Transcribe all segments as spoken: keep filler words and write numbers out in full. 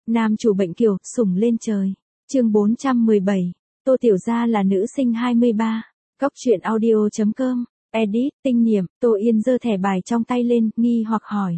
Nam chủ bệnh kiều, sủng lên trời. Chương bốn trăm mười bảy. Tô Tiểu Gia là nữ sinh hai mươi ba. Góc truyện audio chấm com. Edit, tinh niệm. Tô Yên giơ thẻ bài trong tay lên, nghi hoặc hỏi.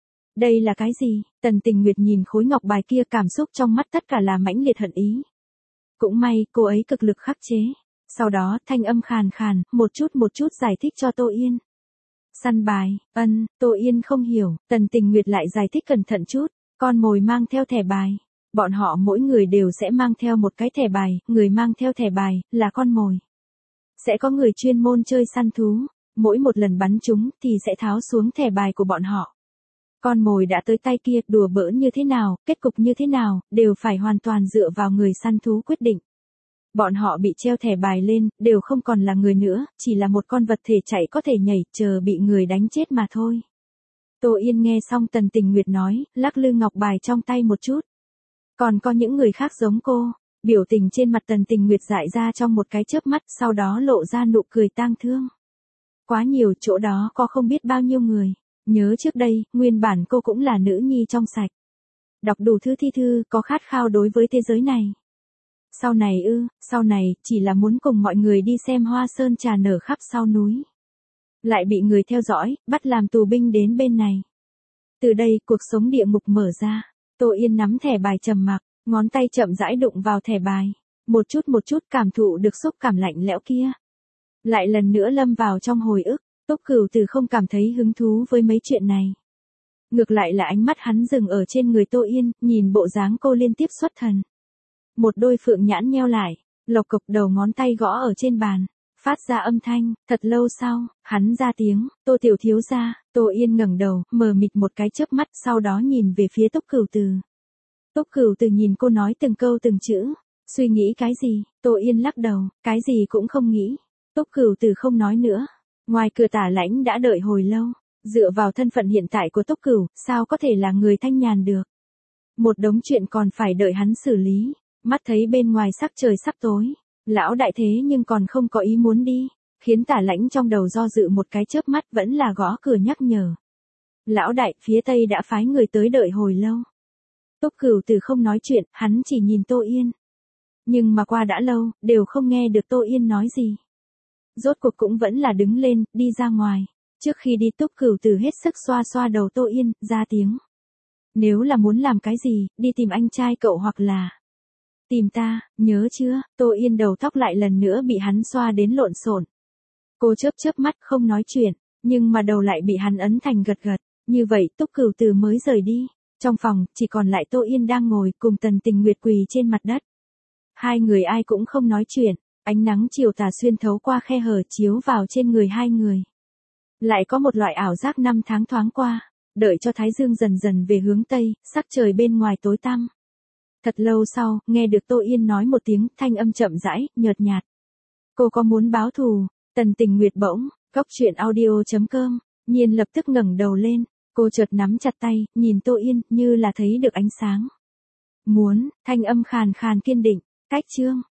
Đây là cái gì? Tần Tình Nguyệt nhìn khối ngọc bài kia, cảm xúc trong mắt tất cả là mãnh liệt hận ý. Cũng may, cô ấy cực lực khắc chế. Sau đó, thanh âm khàn khàn, một chút một chút giải thích cho Tô Yên. Săn bài, ân, Tô Yên không hiểu, Tần Tình Nguyệt lại giải thích cẩn thận chút. Con mồi mang theo thẻ bài. Bọn họ mỗi người đều sẽ mang theo một cái thẻ bài, người mang theo thẻ bài, là con mồi. Sẽ có người chuyên môn chơi săn thú, mỗi một lần bắn chúng thì sẽ tháo xuống thẻ bài của bọn họ. Con mồi đã tới tay kia, đùa bỡn như thế nào, kết cục như thế nào, đều phải hoàn toàn dựa vào người săn thú quyết định. Bọn họ bị treo thẻ bài lên, đều không còn là người nữa, chỉ là một con vật thể chạy có thể nhảy, chờ bị người đánh chết mà thôi. Tô Yên nghe xong Tần Tình Nguyệt nói, lắc lư ngọc bài trong tay một chút. Còn có những người khác giống cô, biểu tình trên mặt Tần Tình Nguyệt dại ra trong một cái chớp mắt, sau đó lộ ra nụ cười tang thương. Quá nhiều, chỗ đó có không biết bao nhiêu người. Nhớ trước đây, nguyên bản cô cũng là nữ nhi trong sạch. Đọc đủ thứ thi thư, có khát khao đối với thế giới này. Sau này ư, sau này, chỉ là muốn cùng mọi người đi xem hoa sơn trà nở khắp sau núi. Lại bị người theo dõi, bắt làm tù binh đến bên này. Từ đây, cuộc sống địa ngục mở ra. Tô Yên nắm thẻ bài trầm mặc, ngón tay chậm rãi đụng vào thẻ bài. Một chút một chút cảm thụ được xúc cảm lạnh lẽo kia. Lại lần nữa lâm vào trong hồi ức, Túc Cửu Từ không cảm thấy hứng thú với mấy chuyện này. Ngược lại là ánh mắt hắn dừng ở trên người Tô Yên, nhìn bộ dáng cô liên tiếp xuất thần. Một đôi phượng nhãn nheo lại, lộc cộc đầu ngón tay gõ ở trên bàn. Phát ra âm thanh, thật lâu sau, hắn ra tiếng, Tô Tiểu thiếu gia. Tô Yên ngẩng đầu, mờ mịt một cái chớp mắt, sau đó nhìn về phía Túc Cửu Từ. Túc Cửu Từ nhìn cô nói từng câu từng chữ, suy nghĩ cái gì? Tô Yên lắc đầu, cái gì cũng không nghĩ. Túc Cửu Từ không nói nữa. Ngoài cửa Tả Lãnh đã đợi hồi lâu, dựa vào thân phận hiện tại của Túc Cửu, sao có thể là người thanh nhàn được? Một đống chuyện còn phải đợi hắn xử lý, mắt thấy bên ngoài sắc trời sắp tối. Lão đại thế nhưng còn không có ý muốn đi, khiến Tả Lãnh trong đầu do dự một cái chớp mắt, vẫn là gõ cửa nhắc nhở. Lão đại, phía Tây đã phái người tới đợi hồi lâu. Túc Cửu Từ không nói chuyện, hắn chỉ nhìn Tô Yên. Nhưng mà qua đã lâu, đều không nghe được Tô Yên nói gì. Rốt cuộc cũng vẫn là đứng lên, đi ra ngoài. Trước khi đi Túc Cửu Từ hết sức xoa xoa đầu Tô Yên, ra tiếng. Nếu là muốn làm cái gì, đi tìm anh trai cậu hoặc là... Tìm ta, nhớ chưa? Tô Yên đầu tóc lại lần nữa bị hắn xoa đến lộn xộn. Cô chớp chớp mắt không nói chuyện, nhưng mà đầu lại bị hắn ấn thành gật gật. Như vậy Túc Cửu Từ mới rời đi. Trong phòng, chỉ còn lại Tô Yên đang ngồi cùng Tần Tình Nguyệt quỳ trên mặt đất. Hai người ai cũng không nói chuyện, ánh nắng chiều tà xuyên thấu qua khe hở chiếu vào trên người hai người. Lại có một loại ảo giác năm tháng thoáng qua, đợi cho thái dương dần dần về hướng Tây, sắc trời bên ngoài tối tăm. Thật lâu sau, nghe được Tô Yên nói một tiếng, thanh âm chậm rãi, nhợt nhạt. Cô có muốn báo thù? Tần Tình Nguyệt bỗng, góc truyện audio chấm com, Nhiên lập tức ngẩng đầu lên, cô chợt nắm chặt tay, nhìn Tô Yên, như là thấy được ánh sáng. Muốn, thanh âm khàn khàn kiên định, cách chương.